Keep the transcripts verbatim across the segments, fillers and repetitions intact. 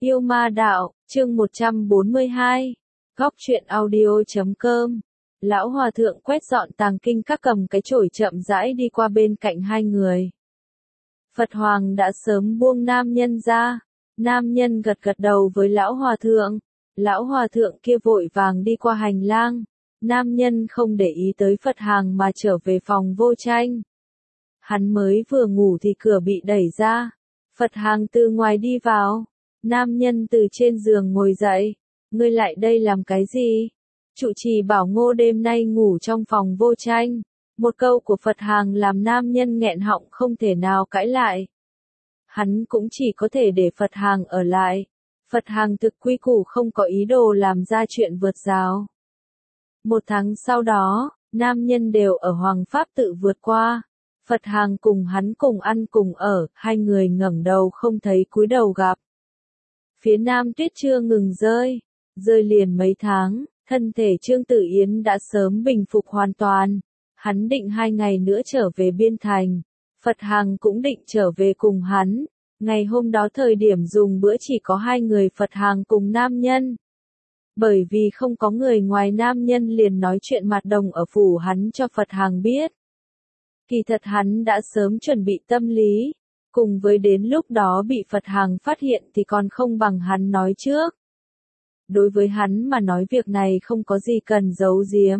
Yêu ma đạo, chương một trăm bốn mươi hai. Góc truyện audio chấm com. Lão hòa thượng quét dọn tàng kinh các cầm cái chổi chậm rãi đi qua bên cạnh hai người. Phật Hoàng đã sớm buông nam nhân ra. Nam nhân gật gật đầu với lão hòa thượng. Lão hòa thượng kia vội vàng đi qua hành lang. Nam nhân không để ý tới Phật Hàng mà trở về phòng vô tranh. Hắn mới vừa ngủ thì cửa bị đẩy ra. Phật Hàng từ ngoài đi vào. Nam nhân từ trên giường ngồi dậy. Ngươi lại đây làm cái gì? Trụ trì bảo Ngô đêm nay ngủ trong phòng vô tranh. Một câu của Phật Hàng làm nam nhân nghẹn họng không thể nào cãi lại. Hắn cũng chỉ có thể để Phật Hàng ở lại. Phật Hàng thực quy củ không có ý đồ làm ra chuyện vượt rào. Một tháng sau đó, nam nhân đều ở Hoàng Pháp tự vượt qua. Phật Hàng cùng hắn cùng ăn cùng ở, hai người ngẩng đầu không thấy cúi đầu gặp. Phía nam tuyết chưa ngừng rơi, rơi liền mấy tháng, thân thể Trương Tử Yến đã sớm bình phục hoàn toàn. Hắn định hai ngày nữa trở về Biên Thành. Phật Hàng cũng định trở về cùng hắn. Ngày hôm đó thời điểm dùng bữa chỉ có hai người Phật Hàng cùng nam nhân. Bởi vì không có người ngoài nam nhân liền nói chuyện mặt đồng ở phủ hắn cho Phật Hàng biết. Kỳ thật hắn đã sớm chuẩn bị tâm lý. Cùng với đến lúc đó bị Phật Hàng phát hiện thì còn không bằng hắn nói trước. Đối với hắn mà nói việc này không có gì cần giấu giếm.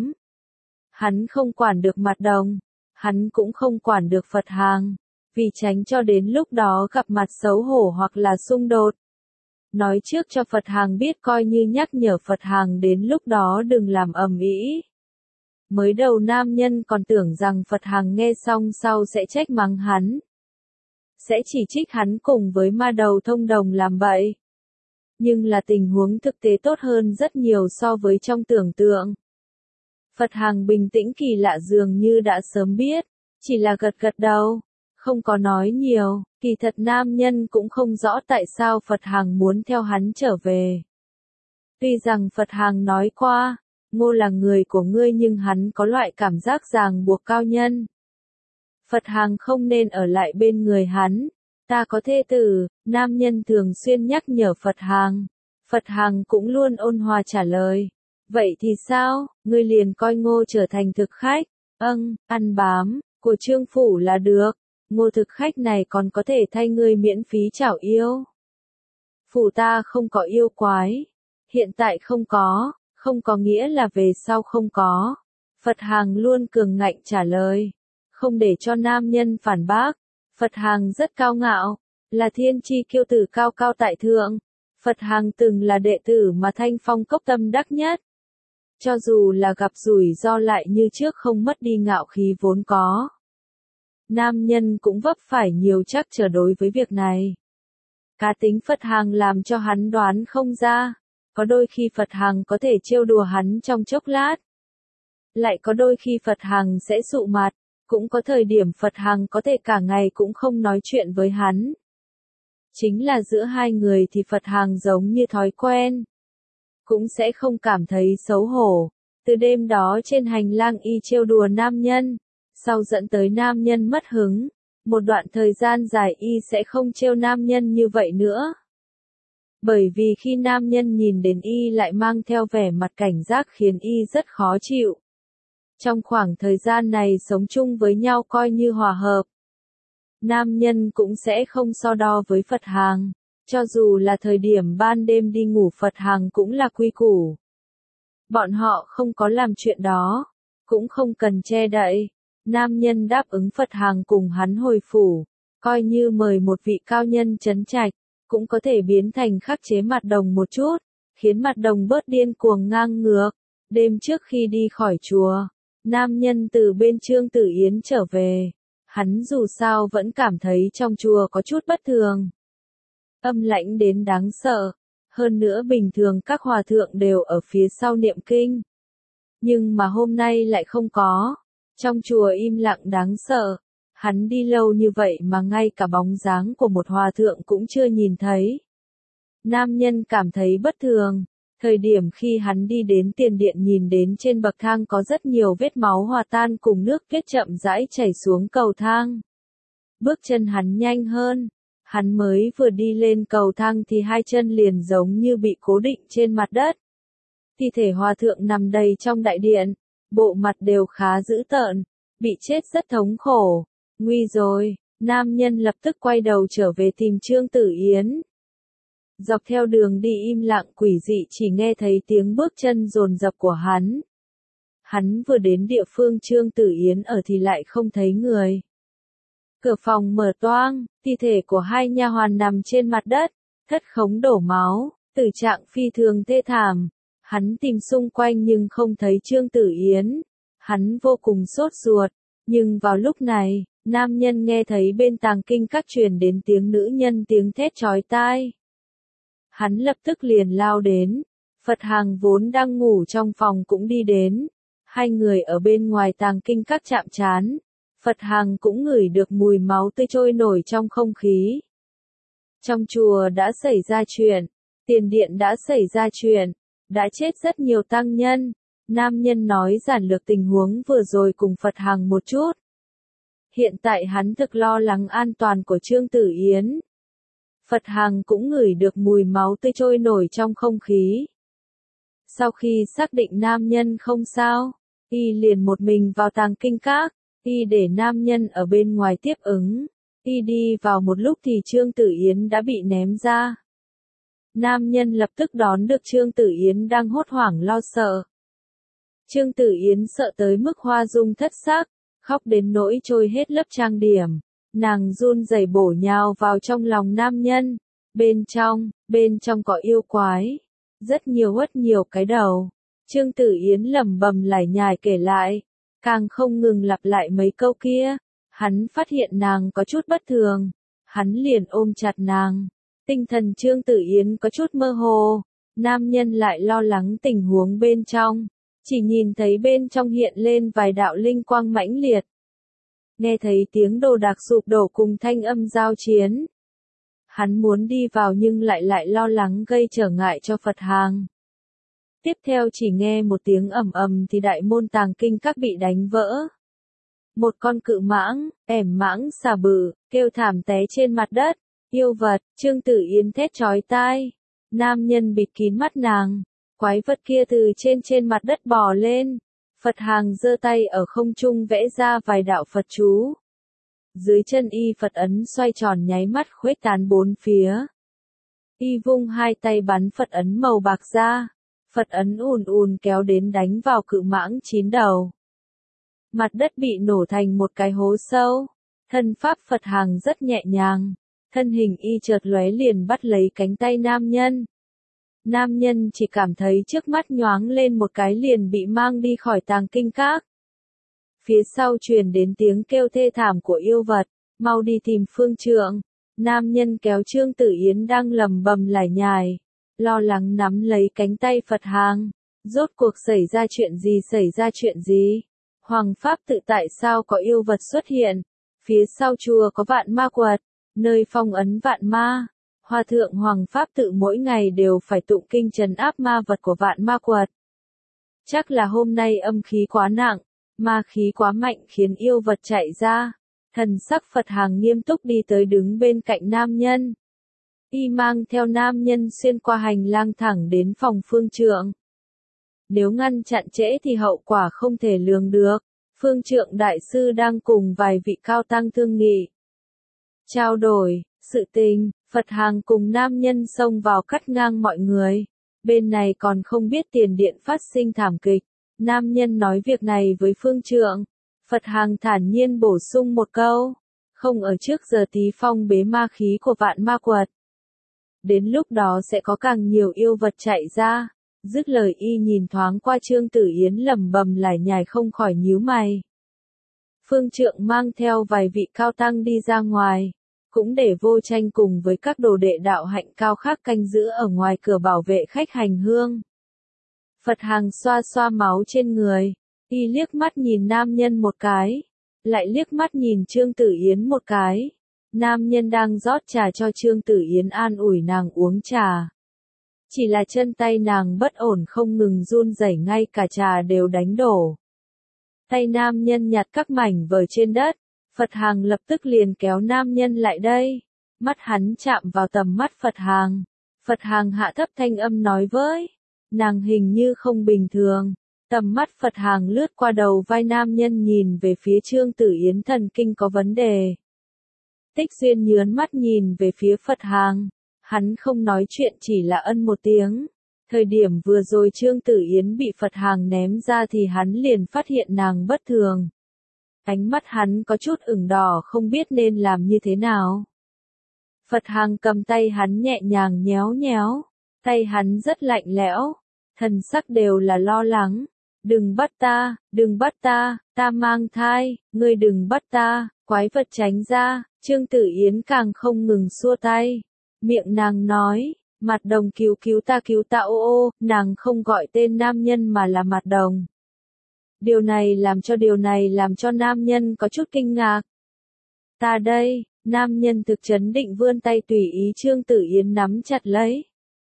Hắn không quản được mặt đồng, hắn cũng không quản được Phật Hàng, vì tránh cho đến lúc đó gặp mặt xấu hổ hoặc là xung đột. Nói trước cho Phật Hàng biết coi như nhắc nhở Phật Hàng đến lúc đó đừng làm ầm ĩ. Mới đầu nam nhân còn tưởng rằng Phật Hàng nghe xong sau sẽ trách mắng hắn. Sẽ chỉ trích hắn cùng với ma đầu thông đồng làm bậy. Nhưng là tình huống thực tế tốt hơn rất nhiều so với trong tưởng tượng. Phật Hàng bình tĩnh kỳ lạ dường như đã sớm biết, chỉ là gật gật đầu, không có nói nhiều, kỳ thật nam nhân cũng không rõ tại sao Phật Hàng muốn theo hắn trở về. Tuy rằng Phật Hàng nói qua, Ngô là người của ngươi nhưng hắn có loại cảm giác ràng buộc cao nhân. Phật Hàng không nên ở lại bên người hắn, ta có thê tử, nam nhân thường xuyên nhắc nhở Phật Hàng. Phật Hàng cũng luôn ôn hòa trả lời. Vậy thì sao, ngươi liền coi Ngô trở thành thực khách, âng, ăn bám, của Trương Phủ là được, Ngô thực khách này còn có thể thay ngươi miễn phí chảo yêu. Phủ ta không có yêu quái, hiện tại không có, không có nghĩa là về sau không có. Phật Hàng luôn cường ngạnh trả lời, không để cho nam nhân phản bác. Phật Hàng rất cao ngạo, là thiên chi kiêu tử cao cao tại thượng. Phật Hàng từng là đệ tử mà Thanh Phong Cốc tâm đắc nhất. Cho dù là gặp rủi ro lại như trước không mất đi ngạo khí vốn có. Nam nhân cũng vấp phải nhiều trắc trở đối với việc này. Cá tính Phật Hàng làm cho hắn đoán không ra. Có đôi khi Phật Hàng có thể trêu đùa hắn trong chốc lát. Lại có đôi khi Phật Hàng sẽ sụ mặt. Cũng có thời điểm Phật Hàng có thể cả ngày cũng không nói chuyện với hắn. Chính là giữa hai người thì Phật Hàng giống như thói quen. Cũng sẽ không cảm thấy xấu hổ. Từ đêm đó trên hành lang y trêu đùa nam nhân. Sau dẫn tới nam nhân mất hứng. Một đoạn thời gian dài y sẽ không trêu nam nhân như vậy nữa. Bởi vì khi nam nhân nhìn đến y lại mang theo vẻ mặt cảnh giác khiến y rất khó chịu. Trong khoảng thời gian này sống chung với nhau coi như hòa hợp. Nam nhân cũng sẽ không so đo với Phật Hàng. Cho dù là thời điểm ban đêm đi ngủ Phật Hàng cũng là quy củ. Bọn họ không có làm chuyện đó. Cũng không cần che đậy. Nam nhân đáp ứng Phật Hàng cùng hắn hồi phủ. Coi như mời một vị cao nhân trấn trạch. Cũng có thể biến thành khắc chế mặt đồng một chút. Khiến mặt đồng bớt điên cuồng ngang ngược. Đêm trước khi đi khỏi chùa. Nam nhân từ bên Trương Tử Yến trở về. Hắn dù sao vẫn cảm thấy trong chùa có chút bất thường. Âm lãnh đến đáng sợ. Hơn nữa bình thường các hòa thượng đều ở phía sau niệm kinh. Nhưng mà hôm nay lại không có. Trong chùa im lặng đáng sợ. Hắn đi lâu như vậy mà ngay cả bóng dáng của một hòa thượng cũng chưa nhìn thấy. Nam nhân cảm thấy bất thường. Thời điểm khi hắn đi đến tiền điện nhìn đến trên bậc thang có rất nhiều vết máu hòa tan cùng nước kết chậm rãi chảy xuống cầu thang. Bước chân hắn nhanh hơn. Hắn mới vừa đi lên cầu thang thì hai chân liền giống như bị cố định trên mặt đất. Thi thể hòa thượng nằm đầy trong đại điện, bộ mặt đều khá dữ tợn, bị chết rất thống khổ. Nguy rồi, nam nhân lập tức quay đầu trở về tìm Trương Tử Yến. Dọc theo đường đi im lặng quỷ dị chỉ nghe thấy tiếng bước chân dồn dập của hắn. Hắn vừa đến địa phương Trương Tử Yến ở thì lại không thấy người. Cửa phòng mở toang, thi thể của hai nha hoàn nằm trên mặt đất, thất khống đổ máu, tử trạng phi thường thê thảm. Hắn tìm xung quanh nhưng không thấy Trương Tử Yến. Hắn vô cùng sốt ruột, nhưng vào lúc này, nam nhân nghe thấy bên tàng kinh các truyền đến tiếng nữ nhân tiếng thét chói tai. Hắn lập tức liền lao đến, Phật Hàng vốn đang ngủ trong phòng cũng đi đến. Hai người ở bên ngoài tàng kinh các chạm trán, Phật Hàng cũng ngửi được mùi máu tươi trôi nổi trong không khí. Trong chùa đã xảy ra chuyện, tiền điện đã xảy ra chuyện, đã chết rất nhiều tăng nhân. Nam nhân nói giản lược tình huống vừa rồi cùng Phật Hàng một chút. Hiện tại hắn thực lo lắng an toàn của Trương Tử Yến. Phật Hàng cũng ngửi được mùi máu tươi trôi nổi trong không khí. Sau khi xác định nam nhân không sao, y liền một mình vào tàng kinh các, y để nam nhân ở bên ngoài tiếp ứng. Y đi vào một lúc thì Trương Tử Yến đã bị ném ra. Nam nhân lập tức đón được Trương Tử Yến đang hốt hoảng lo sợ. Trương Tử Yến sợ tới mức hoa dung thất sắc, khóc đến nỗi trôi hết lớp trang điểm. Nàng run rẩy bổ nhào vào trong lòng nam nhân. Bên trong, bên trong có yêu quái. Rất nhiều hất nhiều cái đầu. Trương Tử Yến lẩm bẩm lải nhải kể lại. Càng không ngừng lặp lại mấy câu kia. Hắn phát hiện nàng có chút bất thường. Hắn liền ôm chặt nàng. Tinh thần Trương Tử Yến có chút mơ hồ. Nam nhân lại lo lắng tình huống bên trong. Chỉ nhìn thấy bên trong hiện lên vài đạo linh quang mãnh liệt. Nghe thấy tiếng đồ đạc sụp đổ cùng thanh âm giao chiến. Hắn muốn đi vào nhưng lại lại lo lắng gây trở ngại cho Phật Hàng. Tiếp theo chỉ nghe một tiếng ầm ầm thì đại môn tàng kinh các bị đánh vỡ. Một con cự mãng, ẻm mãng xà bự, kêu thảm té trên mặt đất. Yêu vật, Trương Tử Yến thét chói tai. Nam nhân bịt kín mắt nàng. Quái vật kia từ trên trên mặt đất bò lên. Phật Hàng giơ tay ở không trung vẽ ra vài đạo Phật chú. Dưới chân y Phật ấn xoay tròn nháy mắt khuếch tán bốn phía. Y vung hai tay bắn Phật ấn màu bạc ra. Phật ấn ùn ùn kéo đến đánh vào cự mãng chín đầu. Mặt đất bị nổ thành một cái hố sâu. Thân pháp Phật Hàng rất nhẹ nhàng. Thân hình y chợt lóe liền bắt lấy cánh tay nam nhân. Nam nhân chỉ cảm thấy trước mắt nhoáng lên một cái liền bị mang đi khỏi tàng kinh các. Phía sau truyền đến tiếng kêu thê thảm của yêu vật, mau đi tìm phương trượng. Nam nhân kéo Trương Tử Yến đang lầm bầm lải nhải, lo lắng nắm lấy cánh tay Phật Hàng. Rốt cuộc xảy ra chuyện gì xảy ra chuyện gì? Hoàng Pháp tự tại sao có yêu vật xuất hiện? Phía sau chùa có vạn ma quật, nơi phong ấn vạn ma. Hòa thượng Hoàng Pháp tự mỗi ngày đều phải tụng kinh trấn áp ma vật của vạn ma quật. Chắc là hôm nay âm khí quá nặng, ma khí quá mạnh khiến yêu vật chạy ra. Thần sắc Phật Hàng nghiêm túc đi tới đứng bên cạnh nam nhân. Y mang theo nam nhân xuyên qua hành lang thẳng đến phòng phương trượng. Nếu ngăn chặn trễ thì hậu quả không thể lường được. Phương trượng đại sư đang cùng vài vị cao tăng thương nghị. Trao đổi, sự tình, Phật Hàng cùng nam nhân xông vào cắt ngang mọi người. Bên này còn không biết tiền điện phát sinh thảm kịch. Nam nhân nói việc này với phương trượng. Phật Hàng thản nhiên bổ sung một câu. Không ở trước giờ tí phong bế ma khí của vạn ma quật. Đến lúc đó sẽ có càng nhiều yêu vật chạy ra. Dứt lời y nhìn thoáng qua Trương Tử Yến lẩm bẩm lải nhải không khỏi nhíu mày. Phương trượng mang theo vài vị cao tăng đi ra ngoài. Cũng để vô tranh cùng với các đồ đệ đạo hạnh cao khác canh giữ ở ngoài cửa bảo vệ khách hành hương. Phật Hàng xoa xoa máu trên người. Y liếc mắt nhìn nam nhân một cái. Lại liếc mắt nhìn Trương Tử Yến một cái. Nam nhân đang rót trà cho Trương Tử Yến an ủi nàng uống trà. Chỉ là chân tay nàng bất ổn không ngừng run rẩy ngay cả trà đều đánh đổ. Tay nam nhân nhặt các mảnh vỡ trên đất. Phật Hàng lập tức liền kéo nam nhân lại đây. Mắt hắn chạm vào tầm mắt Phật Hàng. Phật Hàng hạ thấp thanh âm nói với nàng hình như không bình thường. Tầm mắt Phật Hàng lướt qua đầu vai nam nhân nhìn về phía Trương Tử Yến, thần kinh có vấn đề. Tích Xuyên nhướn mắt nhìn về phía Phật Hàng. Hắn không nói chuyện, chỉ là ân một tiếng. Thời điểm vừa rồi Trương Tử Yến bị Phật Hàng ném ra thì hắn liền phát hiện nàng bất thường. Ánh mắt hắn có chút ửng đỏ, không biết nên làm như thế nào. Phật Hàng cầm tay hắn nhẹ nhàng nhéo nhéo. Tay hắn rất lạnh lẽo. Thần sắc đều là lo lắng. Đừng bắt ta, đừng bắt ta, ta mang thai, ngươi đừng bắt ta, quái vật tránh ra. Trương Tử Yến càng không ngừng xua tay. Miệng nàng nói, Mặt Đồng cứu cứu ta, cứu ta, ô ô, nàng không gọi tên nam nhân mà là Mặt Đồng. Điều này làm cho điều này làm cho nam nhân có chút kinh ngạc. Ta đây, nam nhân thực trấn định vươn tay tùy ý Trương Tử Yến nắm chặt lấy.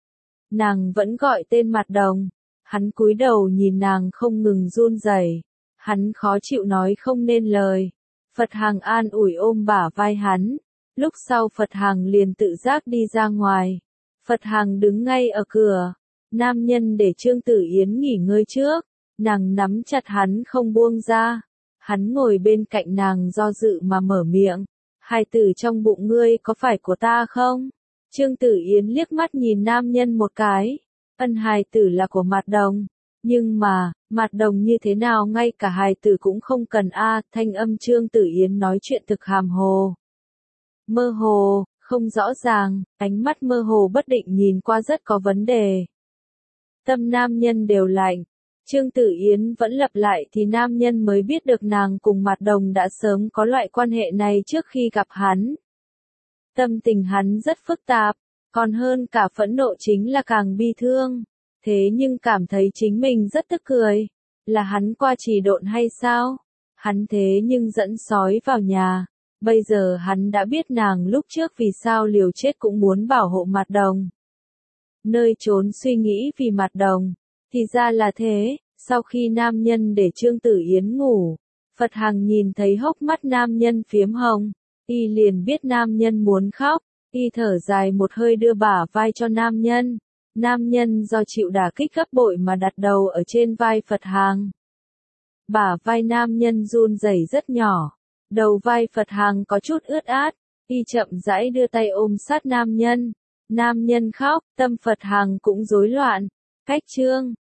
Nàng vẫn gọi tên Mặt Đồng. Hắn cúi đầu nhìn nàng không ngừng run rẩy. Hắn khó chịu nói không nên lời. Phật Hàng an ủi ôm bả vai hắn. Lúc sau Phật Hàng liền tự giác đi ra ngoài. Phật Hàng đứng ngay ở cửa. Nam nhân để Trương Tử Yến nghỉ ngơi trước. Nàng nắm chặt hắn không buông ra. Hắn ngồi bên cạnh nàng do dự mà mở miệng. Hài tử trong bụng ngươi có phải của ta không? Trương Tử Yến liếc mắt nhìn nam nhân một cái. Ân, hài tử là của Mặt Đồng. Nhưng mà, Mặt Đồng như thế nào ngay cả hài tử cũng không cần a. Thanh âm Trương Tử Yến nói chuyện thực hàm hồ. Mơ hồ, không rõ ràng, ánh mắt mơ hồ bất định nhìn qua rất có vấn đề. Tâm nam nhân đều lạnh. Trương Tử Yến vẫn lặp lại thì nam nhân mới biết được nàng cùng Mặt Đồng đã sớm có loại quan hệ này trước khi gặp hắn. Tâm tình hắn rất phức tạp, còn hơn cả phẫn nộ chính là càng bi thương. Thế nhưng cảm thấy chính mình rất tức cười. Là hắn qua trì độn hay sao? Hắn thế nhưng dẫn sói vào nhà. Bây giờ hắn đã biết nàng lúc trước vì sao liều chết cũng muốn bảo hộ Mặt Đồng. Nơi trốn suy nghĩ vì Mặt Đồng. Thì ra là thế, sau khi nam nhân để Trương Tử Yến ngủ, Phật Hàng nhìn thấy hốc mắt nam nhân phiếm hồng, y liền biết nam nhân muốn khóc, y thở dài một hơi đưa bả vai cho nam nhân. Nam nhân do chịu đả kích gấp bội mà đặt đầu ở trên vai Phật Hàng. Bả vai nam nhân run rẩy rất nhỏ, đầu vai Phật Hàng có chút ướt át, y chậm rãi đưa tay ôm sát nam nhân. Nam nhân khóc, tâm Phật Hàng cũng rối loạn. Cách chương